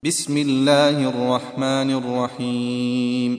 بسم الله الرحمن الرحيم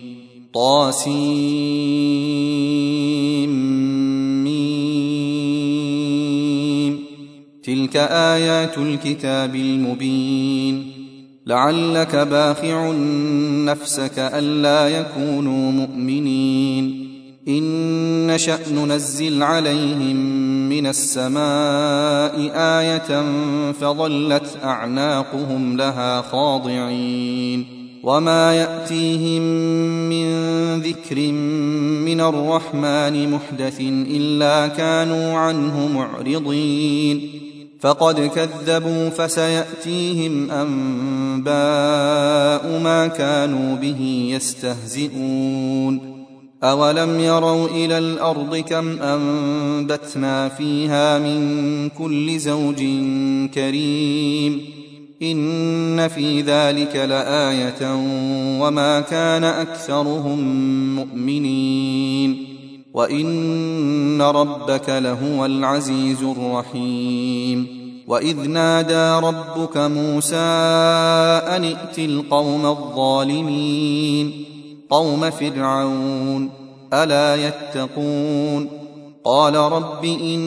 طاسيم تلك آيات الكتاب المبين لعلك باخع نفسك ألا يكونوا مؤمنين إن نشأ ننزل عليهم من السماء آية فظلت أعناقهم لها خاضعين وما يأتيهم من ذكر من الرحمن محدث إلا كانوا عنه معرضين فقد كذبوا فسيأتيهم أنباء ما كانوا به يستهزئون أولم يروا إلى الأرض كم أنبتنا فيها من كل زوج كريم إن في ذلك لآية وما كان أكثرهم مؤمنين وإن ربك لهو العزيز الرحيم وإذ نادى ربك موسى أن ائت القوم الظالمين قوم فرعون ألا يتقون قال رب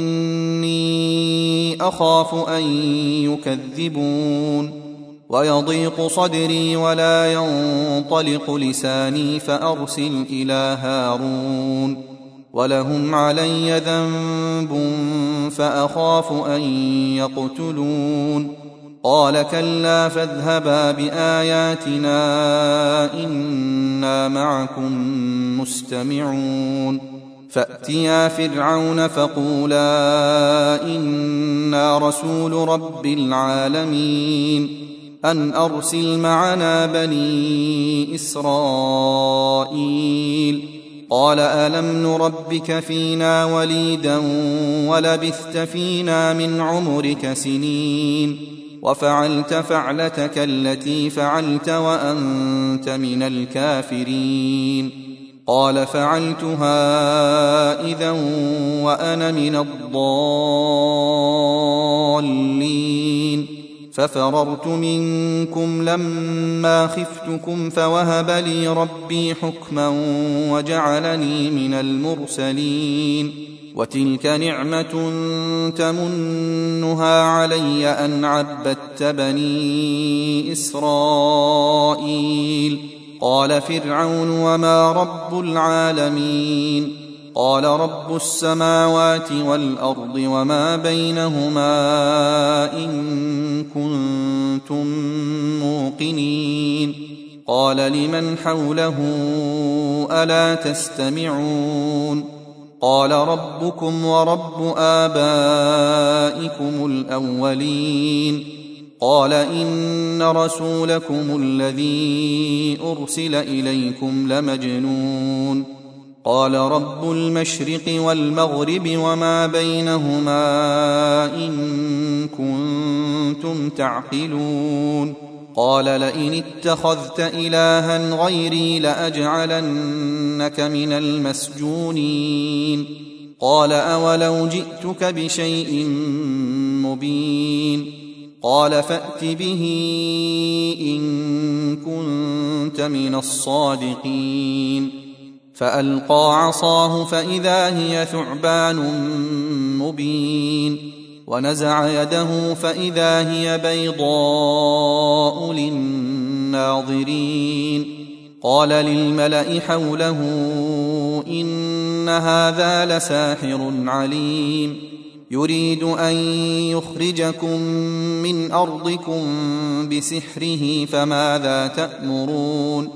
إني أخاف أن يكذبون ويضيق صدري ولا ينطلق لساني فأرسل إلى هارون ولهم علي ذنب فأخاف أن يقتلون قال كلا فاذهبا بآياتنا إنا معكم مستمعون فأتيا فرعون فقولا إنا رسول رب العالمين أن أرسل معنا بني إسرائيل قال ألم نربك فينا وليدا ولبثت فينا من عمرك سنين وفعلت فعلتك التي فعلت وأنت من الكافرين قال فعلتها إذا وأنا من الضالين ففررت منكم لما خفتكم فوهب لي ربي حكما وجعلني من المرسلين وتلك نعمة تمنها علي أن عبدت بني إسرائيل قال فرعون وما رب العالمين قال رب السماوات والأرض وما بينهما إن كنتم موقنين قال لمن حوله ألا تستمعون قال ربكم ورب آبائكم الأولين قال إن رسولكم الذي أرسل إليكم لمجنون قال رب المشرق والمغرب وما بينهما إن كنتم تعقلون قال لئن اتخذت إلها غيري لأجعلنك من المسجونين قال أولو جئتك بشيء مبين قال فأت به إن كنت من الصادقين فألقى عصاه فإذا هي ثعبان مبين ونزع يده فإذا هي بيضاء للناظرين قال للملأ حوله إن هذا لساحر عليم يريد أن يخرجكم من أرضكم بسحره فماذا تأمرون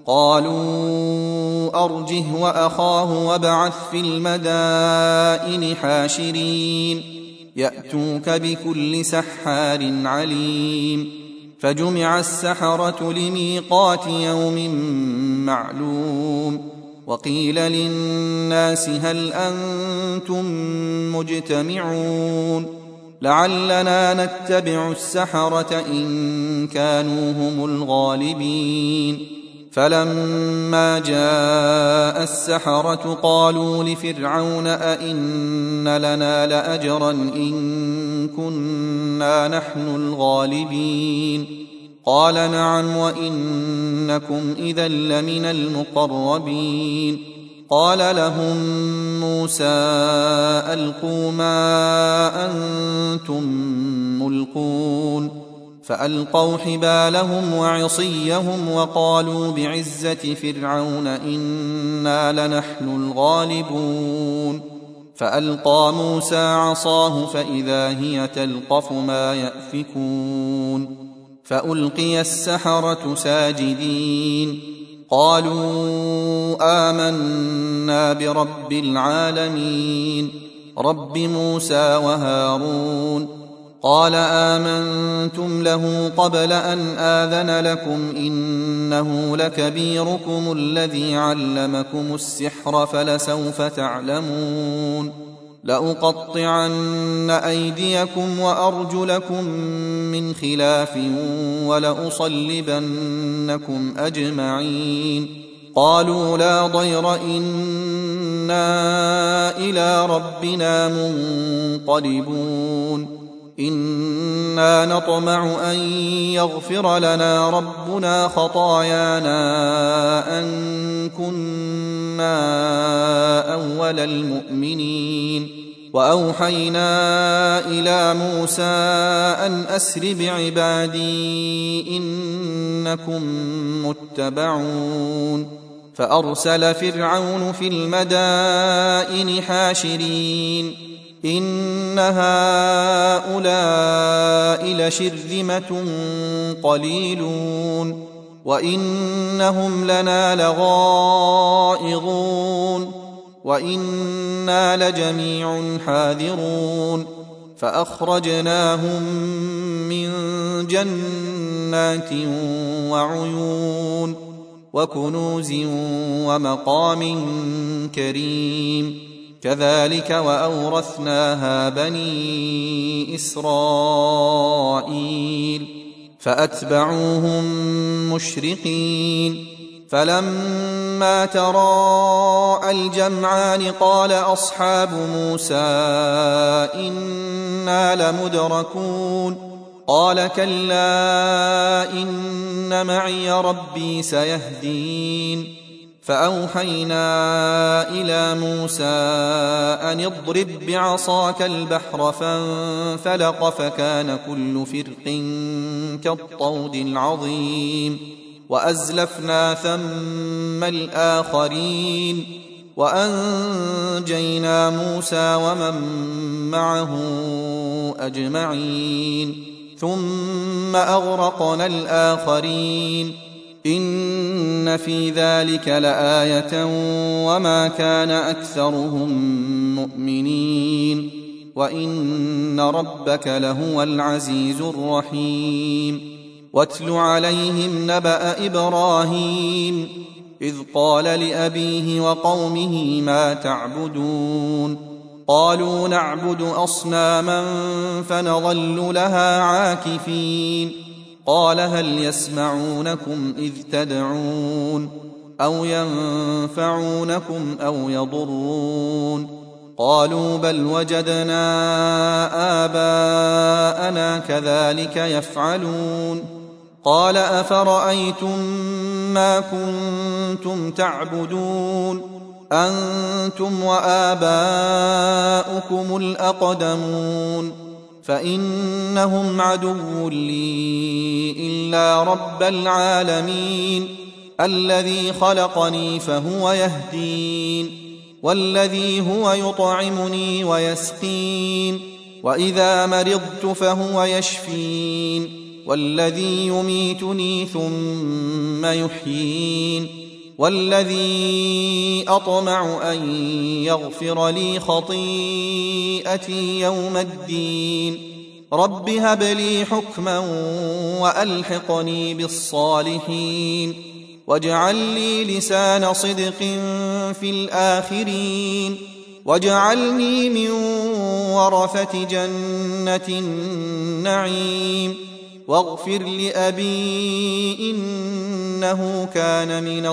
قالوا أرجه وأخاه وابعث في المدائن حاشرين يأتوك بكل سحار عليم فجمع السحرة لميقات يوم معلوم وقيل للناس هل أنتم مجتمعون لعلنا نتبع السحرة إن كانوا هم الغالبين فلما جاء السحرة قالوا لفرعون أئن لنا لأجرا إن كنا نحن الغالبين قال نعم وإنكم إذا لمن المقربين. قال لهم موسى ألقوا ما أنتم ملقون فألقوا حبالهم وعصيهم وقالوا بعزة فرعون إنا لنحن الغالبون. فألقى موسى عصاه فإذا هي تلقف ما يأفكون فألقي السحرة ساجدين قالوا آمنا برب العالمين رب موسى وهارون. قال آمنتم له قبل أن آذن لكم إنه لكبيركم الذي علمكم السحر فلسوف تعلمون لأقطعن أيديكم وأرجلكم من خلاف ولأصلبنكم أجمعين. قالوا لا ضير إنا إلى ربنا منقلبون إنا نطمع أن يغفر لنا ربنا خطايانا أن كنا أول المؤمنين. وأوحينا إلى موسى أن أسر بعبادي إنكم متبعون. فأرسل فرعون في المدائن حاشرين إن هؤلاء لشرذمة قليلون وإنهم لنا لغائظون وإنا لجميع حاذرون. فأخرجناهم من جنات وعيون وكنوز ومقام كريم كذلك وأورثناها بني إسرائيل فأتبعوهم مشرقين. فلما تراءى الجمعان قال أصحاب موسى إنا لمدركون قال كلا إن معي ربي سيهدين. فأوحينا إلى موسى أن اضرب بعصاك البحر فانفلق فكان كل فرق كالطود العظيم وأزلفنا ثم الآخرين وأنجينا موسى ومن معه أجمعين ثم أغرقنا الآخرين إن في ذلك لآية وما كان أكثرهم مؤمنين وإن ربك لهو العزيز الرحيم. واتل عليهم نبأ إبراهيم إذ قال لأبيه وقومه ما تعبدون قالوا نعبد أصناما فنظل لها عاكفين قال هل يسمعونكم إذ تدعون أو ينفعونكم أو يضرون قالوا بل وجدنا آباءنا كذلك يفعلون قال أفرأيتم ما كنتم تعبدون أنتم وآباؤكم الأقدمون فإنهم عدو لي إلا رب العالمين الذي خلقني فهو يهدين والذي هو يطعمني ويسقين وإذا مرضت فهو يشفين والذي يميتني ثم يحيين والذي أطمع أن يغفر لي خطيئتي يوم الدين رب هب لي حكما وألحقني بالصالحين واجعل لي لسان صدق في الآخرين واجعلني من ورثة جنة النعيم واغفر لأبي إنه كان من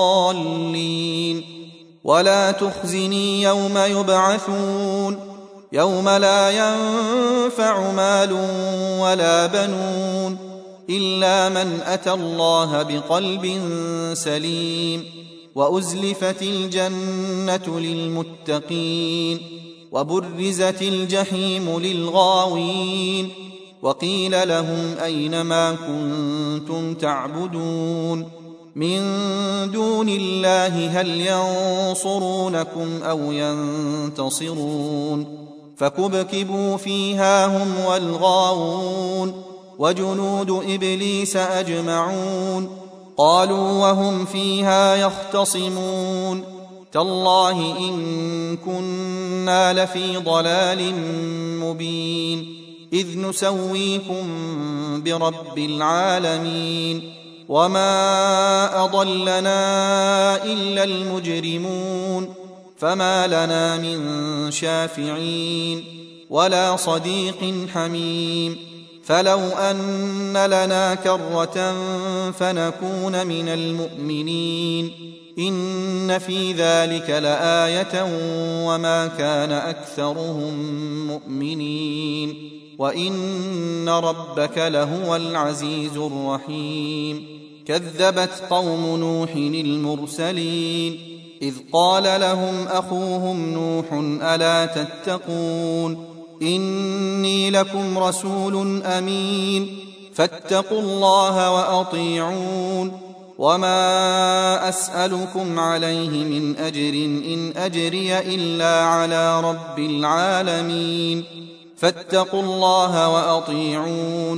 الضالين ولا تخزني يوم يبعثون يوم لا ينفع مال ولا بنون إلا من أتى الله بقلب سليم وأزلفت الجنة للمتقين وبرزت الجحيم للغاوين وقيل لهم أين ما كنتم تعبدون من دون الله هل ينصرونكم أو ينتصرون فكبكبوا فيها هم والغاوون وجنود إبليس أجمعون قالوا وهم فيها يختصمون تالله إن كنا لفي ضلال مبين إذ نسويكم برب العالمين وما أضلنا إلا المجرمون فما لنا من شافعين ولا صديق حميم فلو أن لنا كرة فنكون من المؤمنين إن في ذلك لآية وما كان أكثرهم مؤمنين وإن ربك لهو العزيز الرحيم كذبت قوم نوح المرسلين إذ قال لهم أخوهم نوح ألا تتقون إني لكم رسول أمين فاتقوا الله وأطيعون وما أسألكم عليه من أجر إن أجري إلا على رب العالمين فاتقوا الله وأطيعون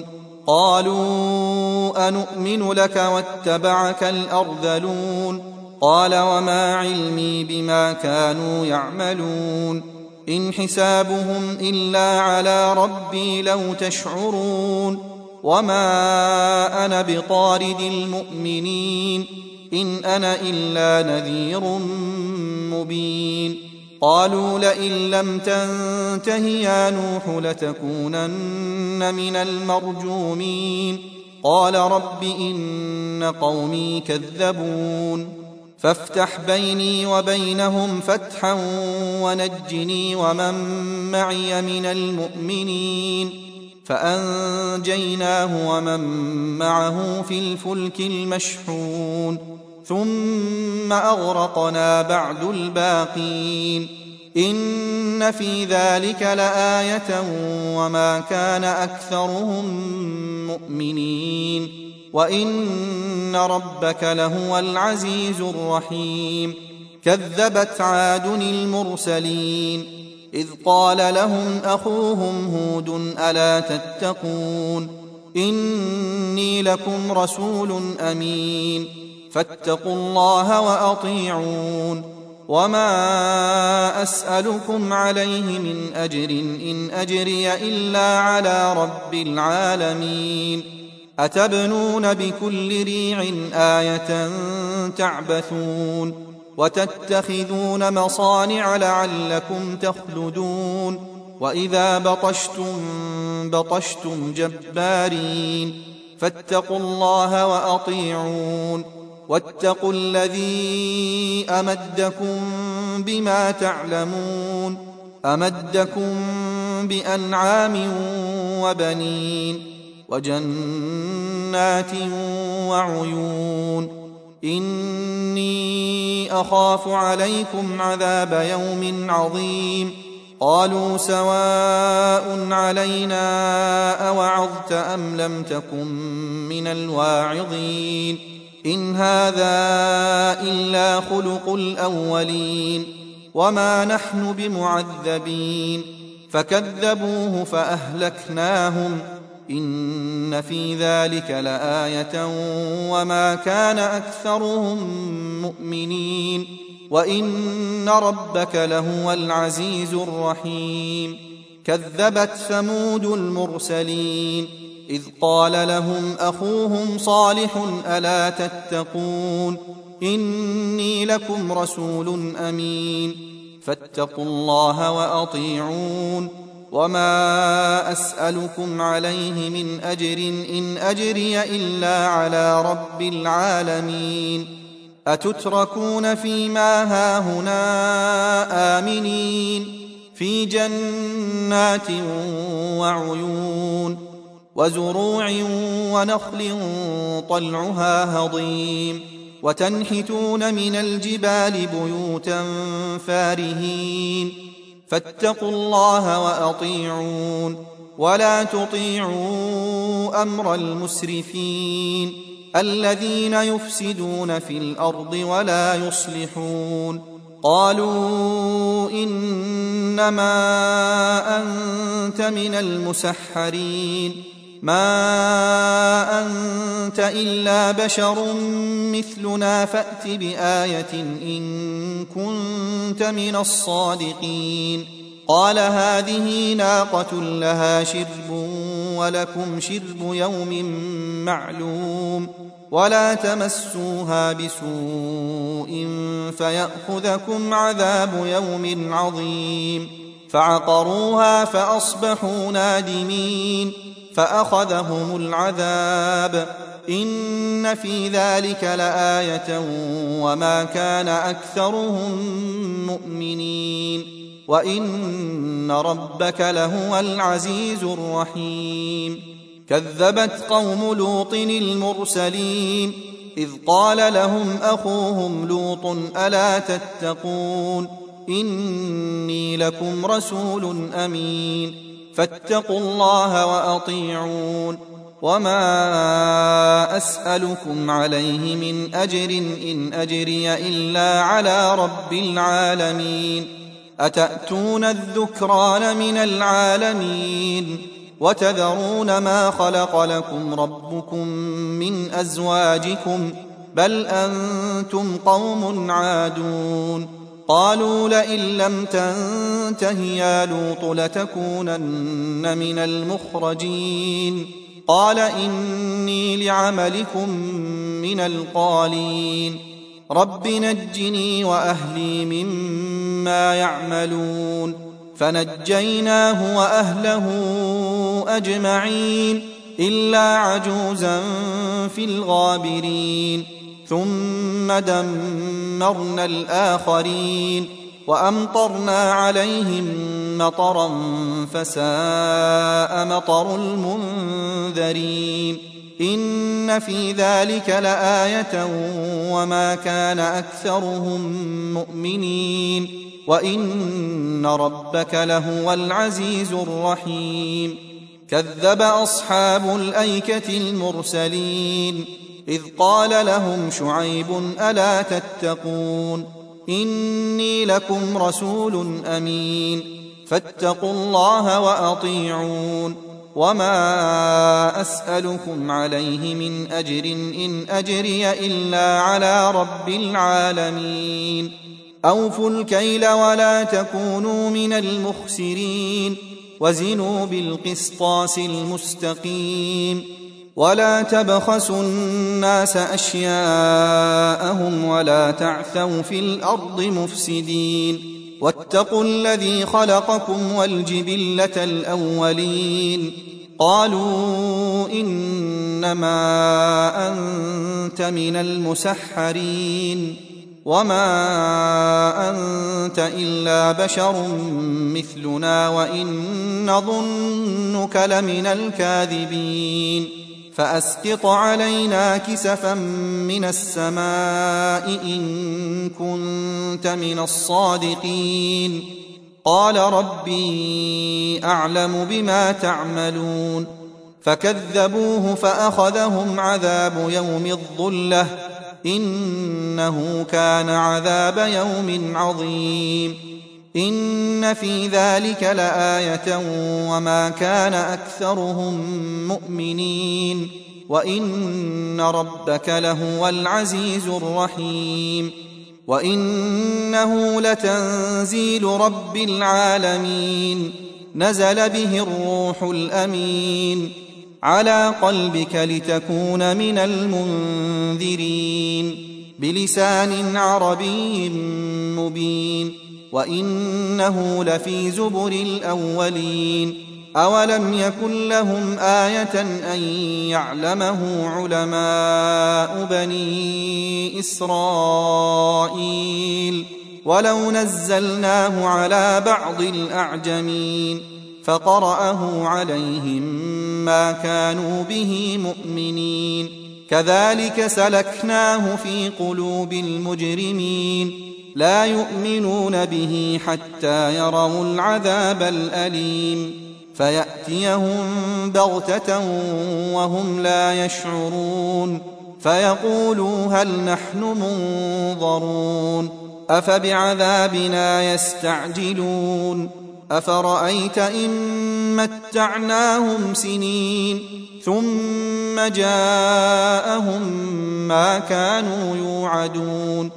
قالوا أنؤمن لك واتبعك الأرذلون قال وما علمي بما كانوا يعملون إن حسابهم إلا على ربي لو تشعرون وما أنا بطارد المؤمنين إن أنا إلا نذير مبين قالوا لئن لم تنته يا نوح لتكونن من المرجومين قال رب إن قومي كذبون فافتح بيني وبينهم فتحا ونجني ومن معي من المؤمنين فأنجيناه ومن معه في الفلك المشحون ثم أغرقنا بعد الباقين إن في ذلك لآية وما كان أكثرهم مؤمنين وإن ربك لهو العزيز الرحيم كذبت عاد المرسلين إذ قال لهم أخوهم هود ألا تتقون إني لكم رسول أمين فاتقوا الله وأطيعون وما أسألكم عليه من أجر إن أجري إلا على رب العالمين أتبنون بكل ريع آية تعبثون وتتخذون مصانع لعلكم تخلدون وإذا بطشتم جبارين فاتقوا الله وأطيعون واتقوا الذي أمدكم بما تعلمون أمدكم بأنعام وبنين وجنات وعيون إني أخاف عليكم عذاب يوم عظيم قالوا سواء علينا أوعظت أم لم تكن من الواعظين إن هذا إلا خلق الأولين وما نحن بمعذبين فكذبوه فأهلكناهم إن في ذلك لآية وما كان أكثرهم مؤمنين وإن ربك لهو العزيز الرحيم كذبت ثمود المرسلين إذ قال لهم أخوهم صالح ألا تتقون إني لكم رسول أمين فاتقوا الله وأطيعون وما أسألكم عليه من أجر إن أجري إلا على رب العالمين أتتركون فيما هاهنا آمنين في جنات وعيون وزروع ونخل طلعها هضيم وتنحتون من الجبال بيوتا فارهين فاتقوا الله وأطيعون ولا تطيعوا أمر المسرفين الذين يفسدون في الأرض ولا يصلحون قالوا إنما أنت من المسحرين ما أنت إلا بشر مثلنا فأت بآية إن كنت من الصادقين قال هذه ناقة لها شرب ولكم شرب يوم معلوم ولا تمسوها بسوء فيأخذكم عذاب يوم عظيم فعقروها فأصبحوا نادمين فأخذهم العذاب إن في ذلك لآية وما كان أكثرهم مؤمنين وإن ربك لهو العزيز الرحيم كذبت قوم لوط المرسلين إذ قال لهم أخوهم لوط ألا تتقون إني لكم رسول أمين فاتقوا الله وأطيعون وما أسألكم عليه من أجر إن أجري إلا على رب العالمين أتأتون الذكران من العالمين وتذرون ما خلق لكم ربكم من أزواجكم بل أنتم قوم عادون قالوا لئن لم تنته يا لوط لتكونن من المخرجين قال إني لعملكم من القالين رب نجني وأهلي مما يعملون فنجيناه وأهله أجمعين إلا عجوزا في الغابرين ثم دمرنا الآخرين وأمطرنا عليهم مطرا فساء مطر المنذرين إن في ذلك لآية وما كان أكثرهم مؤمنين وإن ربك لهو العزيز الرحيم كذب أصحاب الأيكة المرسلين إذ قال لهم شعيب ألا تتقون إني لكم رسول أمين فاتقوا الله وأطيعون وما أسألكم عليه من أجر إن أجري إلا على رب العالمين أوفوا الكيل ولا تكونوا من المخسرين وزنوا بالقسطاس المستقيم ولا تبخسوا الناس أشياءهم ولا تعثوا في الأرض مفسدين واتقوا الذي خلقكم والجبلة الأولين قالوا إنما أنت من المسحرين وما أنت إلا بشر مثلنا وإن نظنك لمن الكاذبين فأسقط علينا كسفا من السماء إن كنت من الصادقين قال ربي أعلم بما تعملون فكذبوه فأخذهم عذاب يوم الظلة إنه كان عذاب يوم عظيم إن في ذلك لآية وما كان أكثرهم مؤمنين وإن ربك لهو العزيز الرحيم وإنه لتنزيل رب العالمين نزل به الروح الأمين على قلبك لتكون من المنذرين بلسان عربي مبين وإنه لفي زبر الأولين أولم يكن لهم آية أن يعلمه علماء بني إسرائيل ولو نزلناه على بعض الأعجمين فقرأه عليهم ما كانوا به مؤمنين كذلك سلكناه في قلوب المجرمين لا يؤمنون به حتى يروا العذاب الأليم فيأتيهم بغتة وهم لا يشعرون فيقولوا هل نحن منظرون أفبعذابنا يستعجلون أفرأيت إن متعناهم سنين ثم جاءهم ما كانوا يوعدون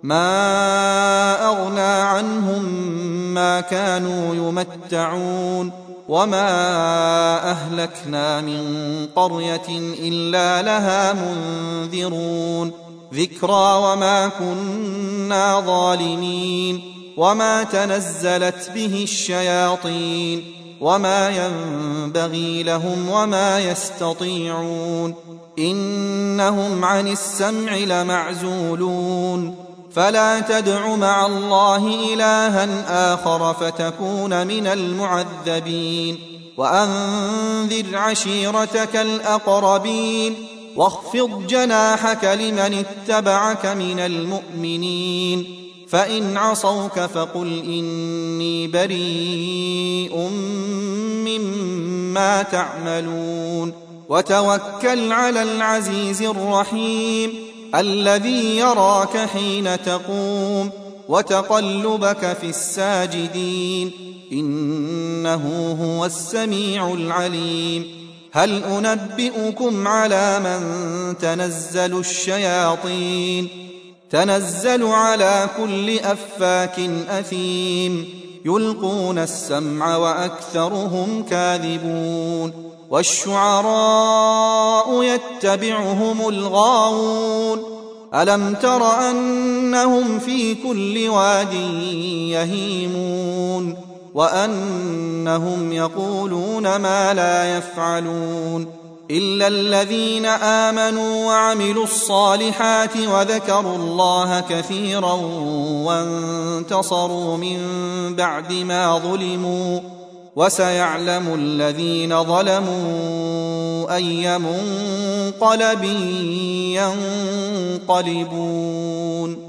ما أغنى عنهم ما كانوا يمتعون وما أهلكنا من قرية إلا لها منذرون ذكرى وما كنا ظالمين وما تنزلت به الشياطين وما ينبغي لهم وما يستطيعون إنهم عن السمع لمعزولون فلا تدع مع الله إلها آخر فتكون من المعذبين وأنذر عشيرتك الأقربين واخفض جناحك لمن اتبعك من المؤمنين فإن عصوك فقل إني بريء مما تعملون وتوكل على العزيز الرحيم الذي يراك حين تقوم وتقلبك في الساجدين إنه هو السميع العليم هل أنبئكم على من تنزل الشياطين تنزل على كل أفاك أثيم يلقون السمع وأكثرهم كاذبون والشعراء يتبعهم الغاوون ألم تر أنهم في كل واد يهيمون وأنهم يقولون ما لا يفعلون إلا الذين آمنوا وعملوا الصالحات وذكروا الله كثيرا وانتصروا من بعد ما ظلموا وسيعلم الذين ظلموا أي منقلب ينقلبون